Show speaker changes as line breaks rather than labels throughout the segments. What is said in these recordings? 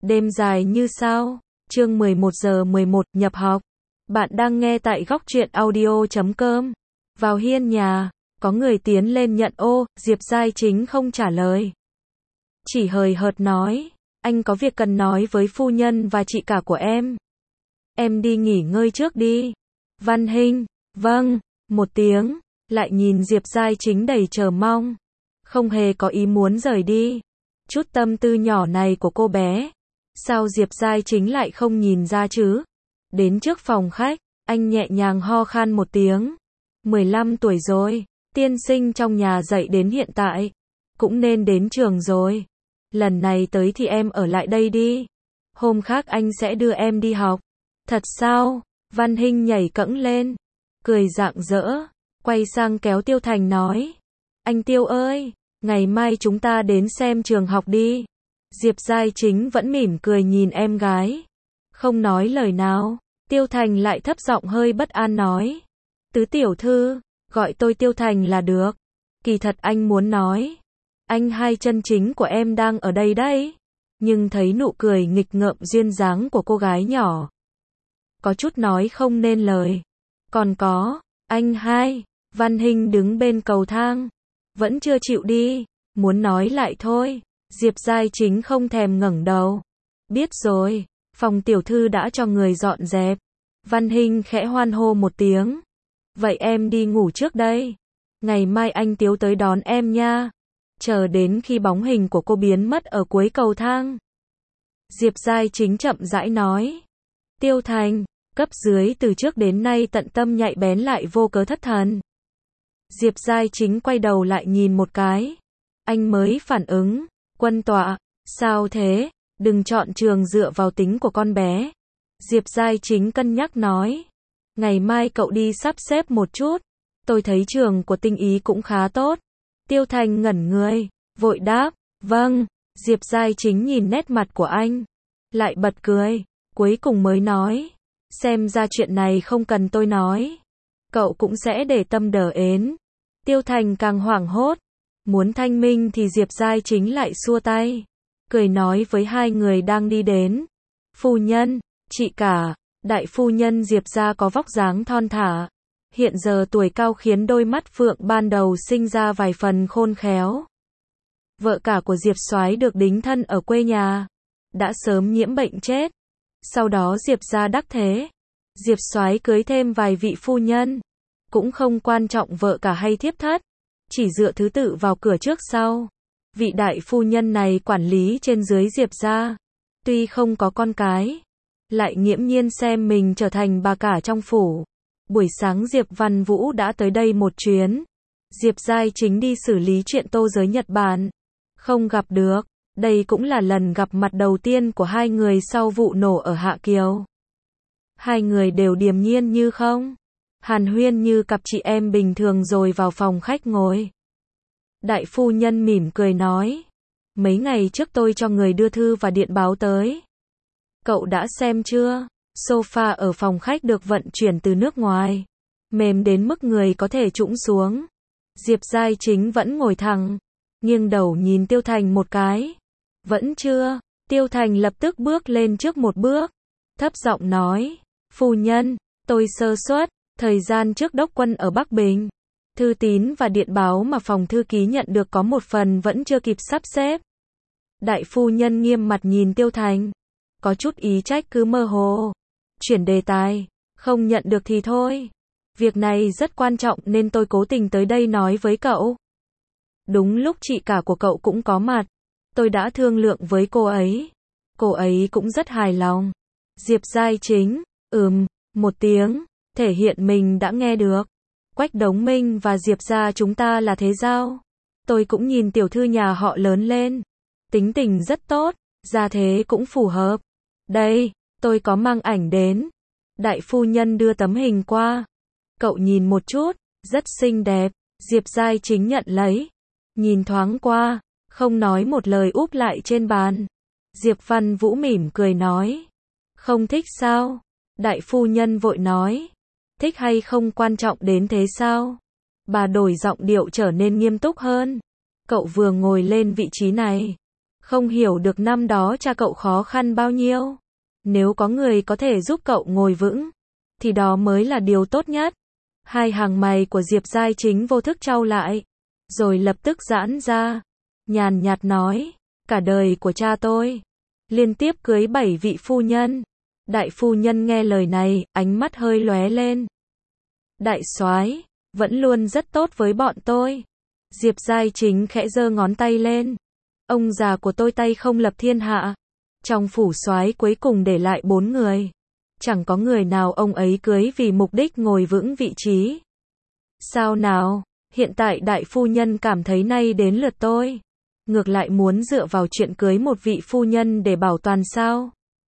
Đêm dài như sao. Chương 11:11 nhập học. Bạn đang nghe tại góc truyện audio.com. Vào hiên nhà, có người tiến lên nhận ô, Diệp Giai Chính không trả lời. Chỉ hời hợt nói, anh có việc cần nói với phu nhân và chị cả của em. Em đi nghỉ ngơi trước đi. Văn Hinh, vâng, một tiếng, lại nhìn Diệp Giai Chính đầy chờ mong. Không hề có ý muốn rời đi. Chút tâm tư nhỏ này của cô bé, sao Diệp Giai Chính lại không nhìn ra chứ? Đến trước phòng khách, anh nhẹ nhàng ho khan một tiếng. 15 tuổi rồi, tiên sinh trong nhà dạy đến hiện tại, cũng nên đến trường rồi. Lần này tới thì em ở lại đây đi. Hôm khác anh sẽ đưa em đi học. Thật sao? Văn Hinh nhảy cẫng lên, cười rạng rỡ, quay sang kéo Tiêu Thành nói. Anh Tiêu ơi, ngày mai chúng ta đến xem trường học đi. Diệp Giai Chính vẫn mỉm cười nhìn em gái, không nói lời nào. Tiêu Thành lại thấp giọng hơi bất an nói. Tứ tiểu thư, gọi tôi Tiêu Thành là được. Kỳ thật anh muốn nói, anh hai chân chính của em đang ở đây đấy. Nhưng thấy nụ cười nghịch ngợm duyên dáng của cô gái nhỏ, có chút nói không nên lời. Còn có, anh hai. Văn Hinh đứng bên cầu thang, vẫn chưa chịu đi, muốn nói lại thôi. Diệp Giai Chính không thèm ngẩng đầu. Biết rồi, phòng tiểu thư đã cho người dọn dẹp. Văn Hinh khẽ hoan hô một tiếng. Vậy em đi ngủ trước đây. Ngày mai anh Tiếu tới đón em nha. Chờ đến khi bóng hình của cô biến mất ở cuối cầu thang, Diệp Giai Chính chậm rãi nói. Tiêu Thành, cấp dưới từ trước đến nay tận tâm nhạy bén lại vô cớ thất thần. Diệp Giai Chính quay đầu lại nhìn một cái. Anh mới phản ứng. Quân tọa, sao thế? Đừng chọn trường dựa vào tính của con bé. Diệp Giai Chính cân nhắc nói. Ngày mai cậu đi sắp xếp một chút. Tôi thấy trường của Tinh Ý cũng khá tốt. Tiêu Thành ngẩn người, vội đáp. Vâng. Diệp Giai Chính nhìn nét mặt của anh, lại bật cười, cuối cùng mới nói. Xem ra chuyện này không cần tôi nói, cậu cũng sẽ để tâm đờ ến. Tiêu Thành càng hoảng hốt, muốn thanh minh thì Diệp Giai Chính lại xua tay, cười nói với hai người đang đi đến. Phu nhân, chị cả. Đại phu nhân Diệp gia có vóc dáng thon thả, hiện giờ tuổi cao khiến đôi mắt phượng ban đầu sinh ra vài phần khôn khéo. Vợ cả của Diệp Soái được đính thân ở quê nhà, đã sớm nhiễm bệnh chết. Sau đó Diệp gia đắc thế, Diệp Soái cưới thêm vài vị phu nhân, cũng không quan trọng vợ cả hay thiếp thất, chỉ dựa thứ tự vào cửa trước sau. Vị đại phu nhân này quản lý trên dưới Diệp gia, tuy không có con cái, lại nghiễm nhiên xem mình trở thành bà cả trong phủ. Buổi sáng Diệp Văn Vũ đã tới đây một chuyến. Diệp Giai Chính đi xử lý chuyện tô giới Nhật Bản, không gặp được. Đây cũng là lần gặp mặt đầu tiên của hai người sau vụ nổ ở Hạ Kiều. Hai người đều điềm nhiên như không, hàn huyên như cặp chị em bình thường rồi vào phòng khách ngồi. Đại phu nhân mỉm cười nói. Mấy ngày trước tôi cho người đưa thư và điện báo tới. Cậu đã xem chưa? Sofa ở phòng khách được vận chuyển từ nước ngoài, mềm đến mức người có thể trũng xuống. Diệp Giai Chính vẫn ngồi thẳng, nghiêng đầu nhìn Tiêu Thành một cái. Vẫn chưa? Tiêu Thành lập tức bước lên trước một bước, thấp giọng nói. Phu nhân, tôi sơ suất, thời gian trước đốc quân ở Bắc Bình, thư tín và điện báo mà phòng thư ký nhận được có một phần vẫn chưa kịp sắp xếp. Đại phu nhân nghiêm mặt nhìn Tiêu Thành, có chút ý trách cứ mơ hồ. Chuyển đề tài, không nhận được thì thôi. Việc này rất quan trọng nên tôi cố tình tới đây nói với cậu. Đúng lúc chị cả của cậu cũng có mặt, tôi đã thương lượng với cô ấy cũng rất hài lòng. Diệp Giai Chính, một tiếng, thể hiện mình đã nghe được. Quách Đống Minh và Diệp gia chúng ta là thế giao. Tôi cũng nhìn tiểu thư nhà họ lớn lên, tính tình rất tốt, gia thế cũng phù hợp. Đây, tôi có mang ảnh đến. Đại phu nhân đưa tấm hình qua. Cậu nhìn một chút, rất xinh đẹp. Diệp Giai Chính nhận lấy, nhìn thoáng qua, không nói một lời úp lại trên bàn. Diệp Văn Vũ mỉm cười nói. Không thích sao? Đại phu nhân vội nói. Thích hay không quan trọng đến thế sao? Bà đổi giọng điệu trở nên nghiêm túc hơn. Cậu vừa ngồi lên vị trí này, Không hiểu được năm đó cha cậu khó khăn bao nhiêu. Nếu có người có thể giúp cậu ngồi vững, thì đó mới là điều tốt nhất. Hai hàng mày của Diệp Giai Chính vô thức chau lại, rồi lập tức giãn ra. Nhàn nhạt nói, cả đời của cha tôi, liên tiếp cưới 7 vị phu nhân. Đại phu nhân nghe lời này, ánh mắt hơi lóe lên. Đại soái, vẫn luôn rất tốt với bọn tôi. Diệp Giai Chính khẽ giơ ngón tay lên. Ông già của tôi tay không lập thiên hạ. Trong phủ soái cuối cùng để lại 4 người. Chẳng có người nào ông ấy cưới vì mục đích ngồi vững vị trí. Sao nào, hiện tại đại phu nhân cảm thấy nay đến lượt tôi. Ngược lại muốn dựa vào chuyện cưới một vị phu nhân để bảo toàn sao?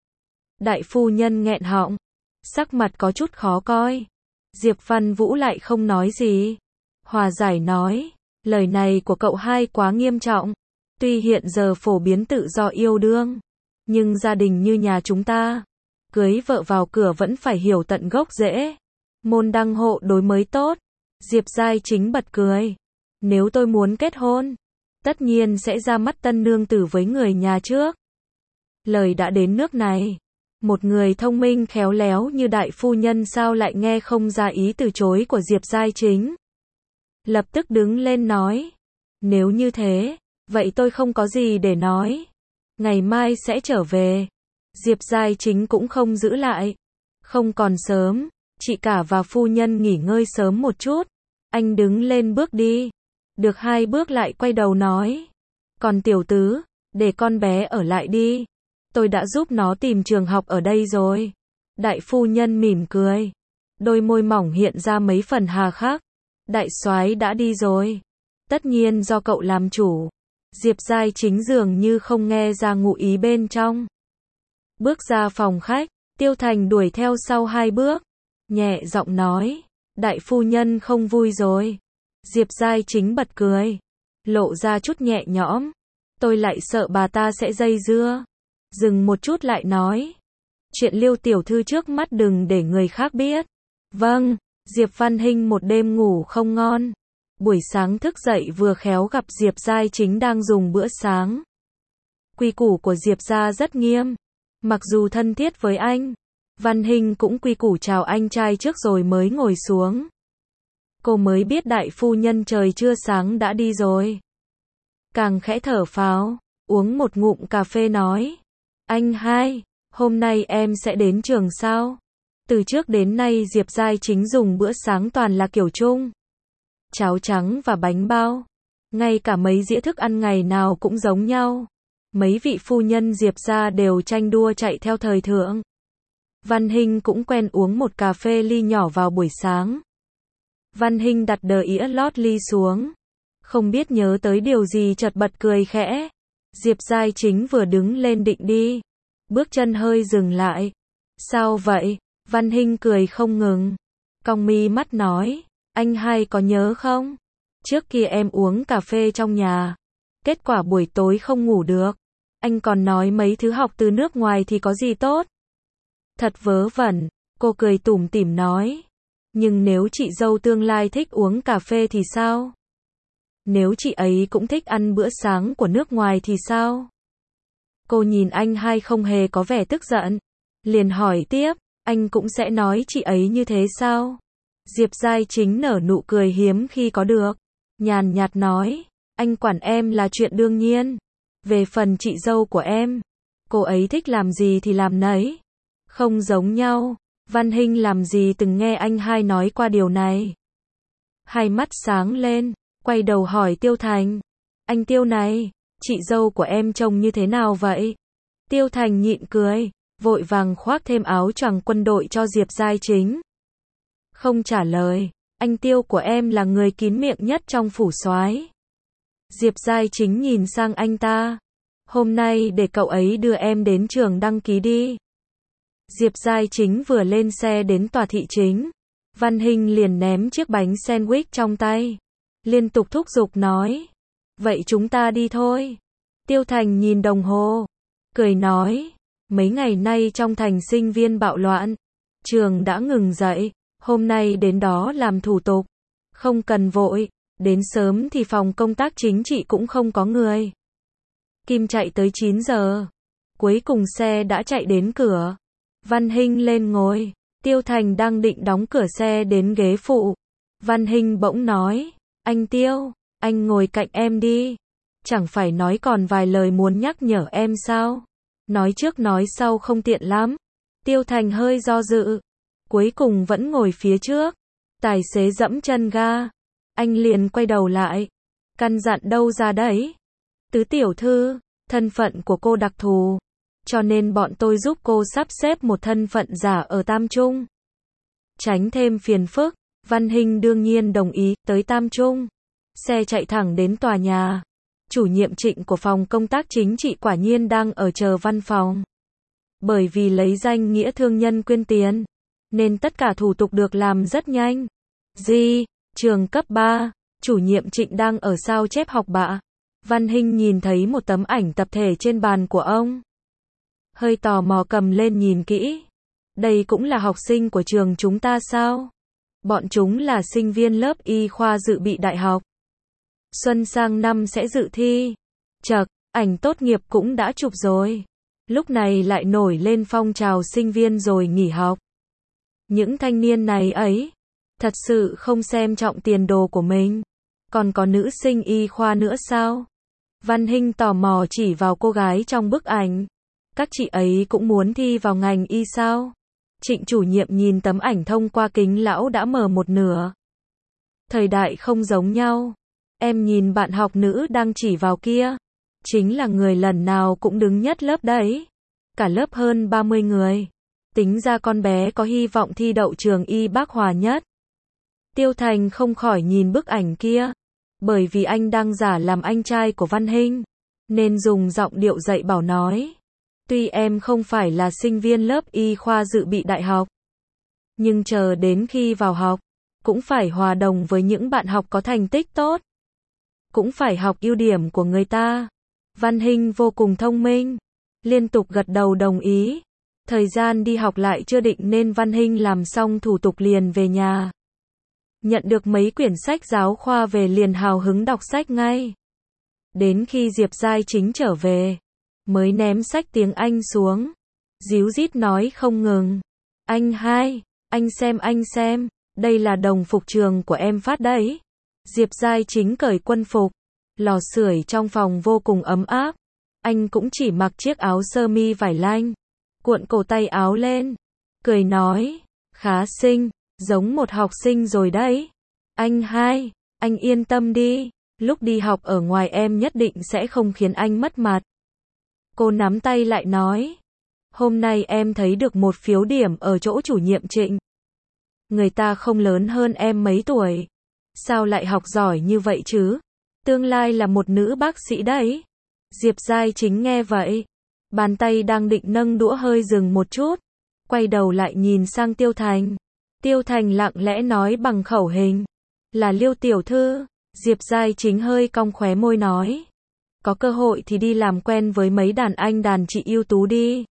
Đại phu nhân nghẹn họng, sắc mặt có chút khó coi. Diệp Văn Vũ lại không nói gì. Hòa giải nói, lời này của cậu hai quá nghiêm trọng. Tuy hiện giờ phổ biến tự do yêu đương, nhưng gia đình như nhà chúng ta, cưới vợ vào cửa vẫn phải hiểu tận gốc rễ. Môn đăng hộ đối mới tốt. Diệp Giai Chính bật cười. Nếu tôi muốn kết hôn, tất nhiên sẽ ra mắt tân nương tử với người nhà trước. Lời đã đến nước này, một người thông minh khéo léo như đại phu nhân sao lại nghe không ra ý từ chối của Diệp Giai Chính. Lập tức đứng lên nói, nếu như thế, vậy tôi không có gì để nói. Ngày mai sẽ trở về. Diệp Giai Chính cũng không giữ lại. Không còn sớm, chị cả và phu nhân nghỉ ngơi sớm một chút. Anh đứng lên bước đi. Được 2 bước lại quay đầu nói, còn tiểu tứ, để con bé ở lại đi. Tôi đã giúp nó tìm trường học ở đây rồi. Đại phu nhân mỉm cười. Đôi môi mỏng hiện ra mấy phần hà khắc. Đại soái đã đi rồi. Tất nhiên do cậu làm chủ. Diệp Giai Chính dường như không nghe ra ngụ ý bên trong. Bước ra phòng khách, Tiêu Thành đuổi theo sau 2 bước. Nhẹ giọng nói, đại phu nhân không vui rồi. Diệp Giai Chính bật cười. Lộ ra chút nhẹ nhõm. Tôi lại sợ bà ta sẽ dây dưa. Dừng một chút lại nói. Chuyện Liêu tiểu thư trước mắt đừng để người khác biết. Vâng, Diệp Văn Hinh một đêm ngủ không ngon. Buổi sáng thức dậy vừa khéo gặp Diệp Giai Chính đang dùng bữa sáng. Quy củ của Diệp gia rất nghiêm. Mặc dù thân thiết với anh, Văn Hinh cũng quy củ chào anh trai trước rồi mới ngồi xuống. Cô mới biết đại phu nhân trời chưa sáng đã đi rồi. Càng khẽ thở phào, uống một ngụm cà phê nói. Anh hai, hôm nay em sẽ đến trường sao? Từ trước đến nay Diệp Giai Chính dùng bữa sáng toàn là kiểu chung. Cháo trắng và bánh bao. Ngay cả mấy dĩa thức ăn ngày nào cũng giống nhau. Mấy vị phu nhân Diệp gia đều tranh đua chạy theo thời thượng. Văn Hinh cũng quen uống một cà phê ly nhỏ vào buổi sáng. Văn Hinh đặt đĩa lót ly xuống. Không biết nhớ tới điều gì chợt bật cười khẽ. Diệp Giai Chính vừa đứng lên định đi. Bước chân hơi dừng lại. Sao vậy? Văn Hinh cười không ngừng. Cong mi mắt nói. Anh hai có nhớ không? Trước kia em uống cà phê trong nhà. Kết quả buổi tối không ngủ được. Anh còn nói mấy thứ học từ nước ngoài thì có gì tốt. Thật vớ vẩn. Cô cười tủm tỉm nói. Nhưng nếu chị dâu tương lai thích uống cà phê thì sao? Nếu chị ấy cũng thích ăn bữa sáng của nước ngoài thì sao? Cô nhìn anh hai không hề có vẻ tức giận. Liền hỏi tiếp, anh cũng sẽ nói chị ấy như thế sao? Diệp Giai Chính nở nụ cười hiếm khi có được. Nhàn nhạt nói, anh quản em là chuyện đương nhiên. Về phần chị dâu của em, cô ấy thích làm gì thì làm nấy. Không giống nhau. Văn Hinh làm gì từng nghe anh hai nói qua điều này. Hai mắt sáng lên, quay đầu hỏi Tiêu Thành. Anh Tiêu này, chị dâu của em trông như thế nào vậy? Tiêu Thành nhịn cười, vội vàng khoác thêm áo choàng quân đội cho Diệp Giai Chính. Không trả lời, anh Tiêu của em là người kín miệng nhất trong phủ soái. Diệp Giai Chính nhìn sang anh ta. Hôm nay để cậu ấy đưa em đến trường đăng ký đi. Diệp Giai Chính vừa lên xe đến tòa thị chính. Văn Hinh liền ném chiếc bánh sandwich trong tay. Liên tục thúc giục nói. Vậy chúng ta đi thôi. Tiêu Thành nhìn đồng hồ. Cười nói. Mấy ngày nay trong thành sinh viên bạo loạn. Trường đã ngừng dạy. Hôm nay đến đó làm thủ tục. Không cần vội. Đến sớm thì phòng công tác chính trị cũng không có người. Kim chạy tới 9 giờ. Cuối cùng xe đã chạy đến cửa. Văn Hinh lên ngồi. Tiêu Thành đang định đóng cửa xe đến ghế phụ. Văn Hinh bỗng nói, anh Tiêu, anh ngồi cạnh em đi. Chẳng phải nói còn vài lời muốn nhắc nhở em sao? Nói trước nói sau không tiện lắm. Tiêu Thành hơi do dự. Cuối cùng vẫn ngồi phía trước. Tài xế dẫm chân ga. Anh liền quay đầu lại. Căn dặn đâu ra đấy? Tứ tiểu thư, thân phận của cô đặc thù. Cho nên bọn tôi giúp cô sắp xếp một thân phận giả ở Tam Trung. Tránh thêm phiền phức, Văn Hinh đương nhiên đồng ý, tới Tam Trung. Xe chạy thẳng đến tòa nhà. Chủ nhiệm Trịnh của phòng công tác chính trị quả nhiên đang ở chờ văn phòng. Bởi vì lấy danh nghĩa thương nhân quyên tiền, nên tất cả thủ tục được làm rất nhanh. Trường cấp 3, chủ nhiệm Trịnh đang ở sao chép học bạ. Văn Hinh nhìn thấy một tấm ảnh tập thể trên bàn của ông. Hơi tò mò cầm lên nhìn kỹ. Đây cũng là học sinh của trường chúng ta sao? Bọn chúng là sinh viên lớp y khoa dự bị đại học. Xuân sang năm sẽ dự thi. Chậc, ảnh tốt nghiệp cũng đã chụp rồi. Lúc này lại nổi lên phong trào sinh viên rồi nghỉ học. Những thanh niên này ấy, thật sự không xem trọng tiền đồ của mình. Còn có nữ sinh y khoa nữa sao? Văn Hinh tò mò chỉ vào cô gái trong bức ảnh. Các chị ấy cũng muốn thi vào ngành y sao? Trịnh chủ nhiệm nhìn tấm ảnh thông qua kính lão đã mờ một nửa. Thời đại không giống nhau. Em nhìn bạn học nữ đang chỉ vào kia. Chính là người lần nào cũng đứng nhất lớp đấy. Cả lớp hơn 30 người. Tính ra con bé có hy vọng thi đậu trường y Bác Hòa nhất. Tiêu Thành không khỏi nhìn bức ảnh kia. Bởi vì anh đang giả làm anh trai của Văn Hinh. Nên dùng giọng điệu dạy bảo nói. Tuy em không phải là sinh viên lớp y khoa dự bị đại học. Nhưng chờ đến khi vào học, cũng phải hòa đồng với những bạn học có thành tích tốt. Cũng phải học ưu điểm của người ta. Văn Hinh vô cùng thông minh. Liên tục gật đầu đồng ý. Thời gian đi học lại chưa định nên Văn Hinh làm xong thủ tục liền về nhà. Nhận được mấy quyển sách giáo khoa về liền hào hứng đọc sách ngay. Đến khi Diệp Giai Chính trở về, mới ném sách tiếng Anh xuống. Díu dít nói không ngừng. Anh hai, anh xem, đây là đồng phục trường của em phát đấy. Diệp Giai Chính cởi quân phục. Lò sưởi trong phòng vô cùng ấm áp. Anh cũng chỉ mặc chiếc áo sơ mi vải lanh. Cuộn cổ tay áo lên. Cười nói, khá xinh, giống một học sinh rồi đấy. Anh hai, anh yên tâm đi. Lúc đi học ở ngoài em nhất định sẽ không khiến anh mất mặt. Cô nắm tay lại nói. Hôm nay em thấy được một phiếu điểm ở chỗ chủ nhiệm Trịnh. Người ta không lớn hơn em mấy tuổi. Sao lại học giỏi như vậy chứ? Tương lai là một nữ bác sĩ đấy. Diệp Giai Chính nghe vậy. Bàn tay đang định nâng đũa hơi dừng một chút. Quay đầu lại nhìn sang Tiêu Thành. Tiêu Thành lặng lẽ nói bằng khẩu hình. Là Liêu tiểu thư. Diệp Giai Chính hơi cong khóe môi nói. Có cơ hội thì đi làm quen với mấy đàn anh đàn chị ưu tú đi.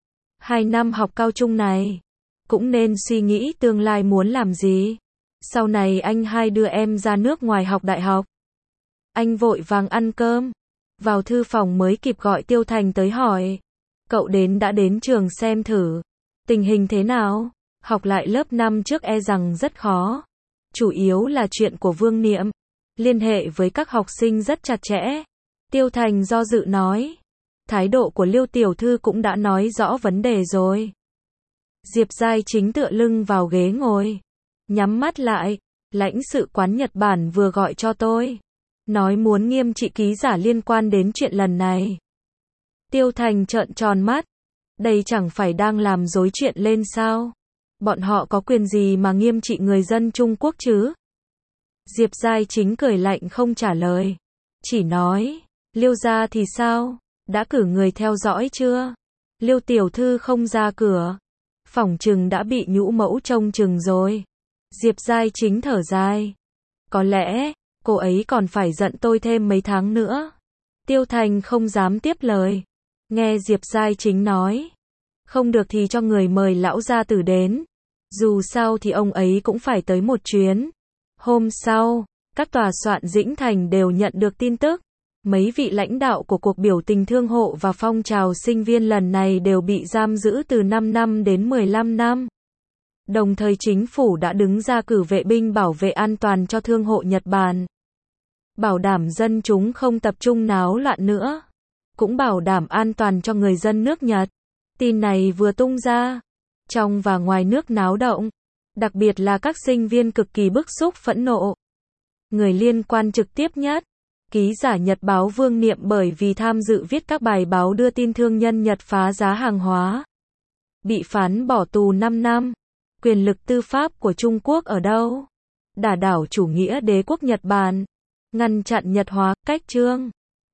2 năm học cao trung này. Cũng nên suy nghĩ tương lai muốn làm gì. Sau này anh hai đưa em ra nước ngoài học đại học. Anh vội vàng ăn cơm. Vào thư phòng mới kịp gọi Tiêu Thành tới hỏi. Cậu đã đến trường xem thử. Tình hình thế nào? Học lại lớp 5 trước e rằng rất khó. Chủ yếu là chuyện của Vương Niệm. Liên hệ với các học sinh rất chặt chẽ. Tiêu Thành do dự nói. Thái độ của Liêu tiểu thư cũng đã nói rõ vấn đề rồi. Diệp Giai Chính tựa lưng vào ghế ngồi. Nhắm mắt lại. Lãnh sự quán Nhật Bản vừa gọi cho tôi. Nói muốn nghiêm trị ký giả liên quan đến chuyện lần này. Tiêu Thành trợn tròn mắt. Đây chẳng phải đang làm rối chuyện lên sao? Bọn họ có quyền gì mà nghiêm trị người dân Trung Quốc chứ? Diệp Giai Chính cười lạnh không trả lời. Chỉ nói, Liêu gia thì sao? Đã cử người theo dõi chưa? Liêu tiểu thư không ra cửa. Phỏng chừng đã bị nhũ mẫu trông chừng rồi. Diệp Giai Chính thở dài. Có lẽ, cô ấy còn phải giận tôi thêm mấy tháng nữa. Tiêu Thành không dám tiếp lời. Nghe Diệp Giai Chính nói. Không được thì cho người mời lão gia tử đến. Dù sao thì ông ấy cũng phải tới một chuyến. Hôm sau, các tòa soạn Dĩnh Thành đều nhận được tin tức. Mấy vị lãnh đạo của cuộc biểu tình thương hộ và phong trào sinh viên lần này đều bị giam giữ từ 5 năm đến 15 năm. Đồng thời chính phủ đã đứng ra cử vệ binh bảo vệ an toàn cho thương hộ Nhật Bản. Bảo đảm dân chúng không tập trung náo loạn nữa. Cũng bảo đảm an toàn cho người dân nước Nhật. Tin này vừa tung ra, trong và ngoài nước náo động. Đặc biệt là các sinh viên cực kỳ bức xúc phẫn nộ. Người liên quan trực tiếp nhất, ký giả Nhật báo Vương Niệm bởi vì tham dự viết các bài báo đưa tin thương nhân Nhật phá giá hàng hóa. Bị phán bỏ tù 5 năm. Quyền lực tư pháp của Trung Quốc ở đâu? Đả đảo chủ nghĩa đế quốc Nhật Bản. Ngăn chặn Nhật hóa, cách chương.